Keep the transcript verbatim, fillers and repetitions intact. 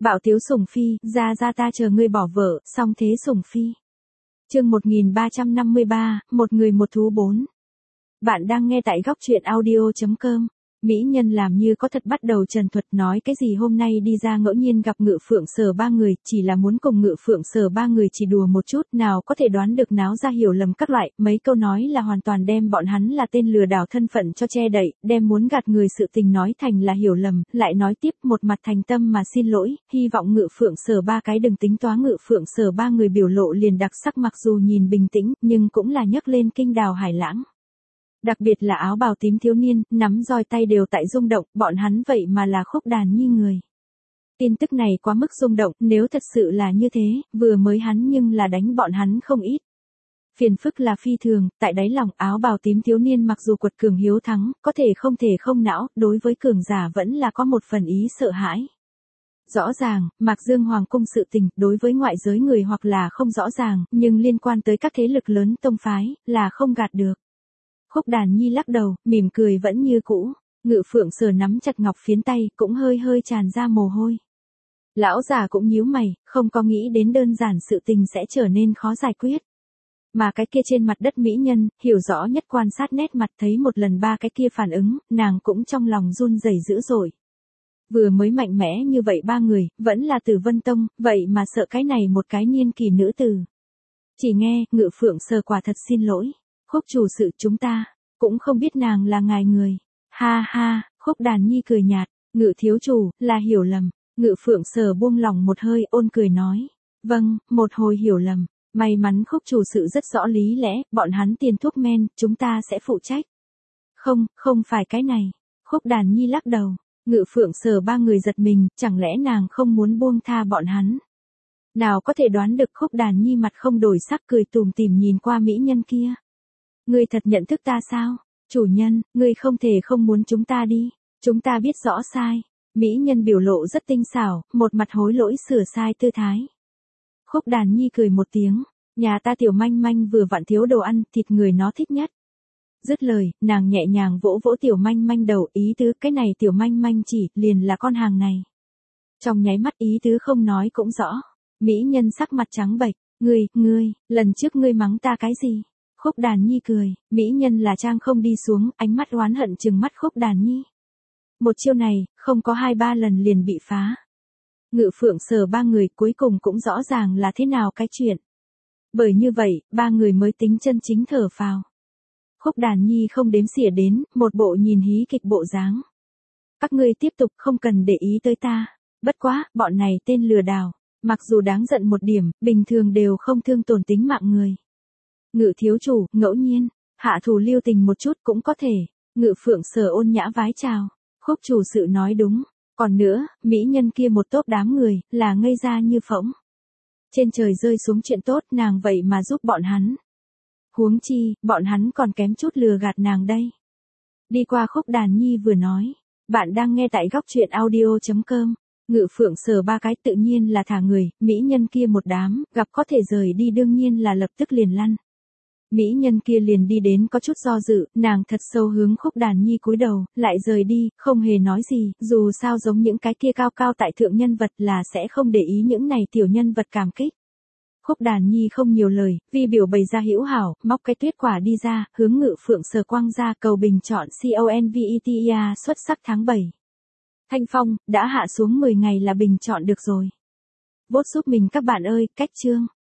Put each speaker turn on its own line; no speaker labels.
Bạo tiếu sủng phi, ra ra ta chờ ngươi bỏ vợ, song thế sủng phi. Chương một nghìn ba trăm năm mươi ba, một người một thú bốn. Bạn đang nghe tại góc truyện audio chấm com. Mỹ nhân làm như có thật bắt đầu trần thuật nói cái gì hôm nay đi ra ngẫu nhiên gặp Ngự Phượng Sở ba người, chỉ là muốn cùng Ngự Phượng Sở ba người chỉ đùa một chút, nào có thể đoán được náo ra hiểu lầm các loại, mấy câu nói là hoàn toàn đem bọn hắn là tên lừa đảo thân phận cho che đậy, đem muốn gạt người sự tình nói thành là hiểu lầm, lại nói tiếp một mặt thành tâm mà xin lỗi, hy vọng Ngự Phượng Sở ba cái đừng tính toán. Ngự Phượng Sở ba người biểu lộ liền đặc sắc, mặc dù nhìn bình tĩnh, nhưng cũng là nhấc lên kinh đào hải lãng. Đặc biệt là áo bào tím thiếu niên, nắm roi tay đều tại rung động, bọn hắn vậy mà là Khúc Đàn Nhi người. Tin tức này quá mức rung động, nếu thật sự là như thế, vừa mới hắn nhưng là đánh bọn hắn không ít. Phiền phức là phi thường, tại đáy lòng áo bào tím thiếu niên mặc dù quật cường hiếu thắng, có thể không thể không não, đối với cường giả vẫn là có một phần ý sợ hãi. Rõ ràng, Mạc Dương Hoàng cung sự tình, đối với ngoại giới người hoặc là không rõ ràng, nhưng liên quan tới các thế lực lớn tông phái, là không gạt được. Khúc Đàn Nhi lắc đầu, mỉm cười vẫn như cũ. Ngự Phượng Sở nắm chặt ngọc phiến tay, cũng hơi hơi tràn ra mồ hôi. Lão già cũng nhíu mày, không có nghĩ đến đơn giản sự tình sẽ trở nên khó giải quyết. Mà cái kia trên mặt đất mỹ nhân, hiểu rõ nhất quan sát nét mặt, thấy một lần ba cái kia phản ứng, nàng cũng trong lòng run rẩy dữ dội. Vừa mới mạnh mẽ như vậy ba người, vẫn là Tử Vân Tông, vậy mà sợ cái này một cái niên kỳ nữ tử. Chỉ nghe, Ngự Phượng Sở quả thật xin lỗi. Khúc chủ sự chúng ta, cũng không biết nàng là ngài người. Ha ha, Khúc Đàn Nhi cười nhạt, Ngự thiếu chủ, là hiểu lầm. Ngự Phượng Sở buông lòng một hơi, ôn cười nói. Vâng, một hồi hiểu lầm. May mắn Khúc chủ sự rất rõ lý lẽ, bọn hắn tiền thuốc men, chúng ta sẽ phụ trách. Không, không phải cái này. Khúc Đàn Nhi lắc đầu. Ngự Phượng Sở ba người giật mình, chẳng lẽ nàng không muốn buông tha bọn hắn. Nào có thể đoán được. Khúc Đàn Nhi mặt không đổi sắc, cười tủm tỉm nhìn qua mỹ nhân kia. Ngươi thật nhận thức ta sao? Chủ nhân, ngươi không thể không muốn chúng ta đi. Chúng ta biết rõ sai. Mỹ nhân biểu lộ rất tinh xảo, một mặt hối lỗi sửa sai tư thái. Khúc Đàn Nhi cười một tiếng. Nhà ta tiểu manh manh vừa vặn thiếu đồ ăn, thịt người nó thích nhất. Dứt lời, nàng nhẹ nhàng vỗ vỗ tiểu manh manh đầu, ý tứ cái này tiểu manh manh chỉ, liền là con hàng này. Trong nháy mắt ý tứ không nói cũng rõ. Mỹ nhân sắc mặt trắng bệch. Ngươi, ngươi, lần trước ngươi mắng ta cái gì? Khúc Đàn Nhi cười, mỹ nhân là trang không đi xuống, ánh mắt oán hận trừng mắt Khúc Đàn Nhi. Một chiêu này, không có hai ba lần liền bị phá. Ngự Phượng Sở ba người cuối cùng cũng rõ ràng là thế nào cái chuyện. Bởi như vậy, ba người mới tính chân chính thở phào. Khúc Đàn Nhi không đếm xỉa đến, một bộ nhìn hí kịch bộ dáng. Các ngươi tiếp tục, không cần để ý tới ta. Bất quá, bọn này tên lừa đảo, mặc dù đáng giận một điểm, bình thường đều không thương tổn tính mạng người. Ngự thiếu chủ, ngẫu nhiên, hạ thủ lưu tình một chút cũng có thể. Ngự Phượng Sở ôn nhã vái chào. Khúc chủ sự nói đúng. Còn nữa, mỹ nhân kia một tốp đám người, là ngây ra như phỗng. Trên trời rơi xuống chuyện tốt, nàng vậy mà giúp bọn hắn. Huống chi, bọn hắn còn kém chút lừa gạt nàng đây. Đi qua. Khúc Đàn Nhi vừa nói. Bạn đang nghe tại góc truyện audio chấm com. Ngự Phượng Sở ba cái tự nhiên là thả người, mỹ nhân kia một đám, gặp có thể rời đi đương nhiên là lập tức liền lăn. Mỹ nhân kia liền đi đến có chút do dự, nàng thật sâu hướng Khúc Đàn Nhi cúi đầu, lại rời đi, không hề nói gì, dù sao giống những cái kia cao cao tại thượng nhân vật là sẽ không để ý những này tiểu nhân vật cảm kích. Khúc Đàn Nhi không nhiều lời, vì biểu bày ra hữu hảo, móc cái tuyết quả đi ra, hướng Ngự Phượng Sở quang ra cầu bình chọn CONVETIA xuất sắc tháng bảy. Thanh phong, đã hạ xuống mười ngày là bình chọn được rồi. Vote giúp mình các bạn ơi, cách chương.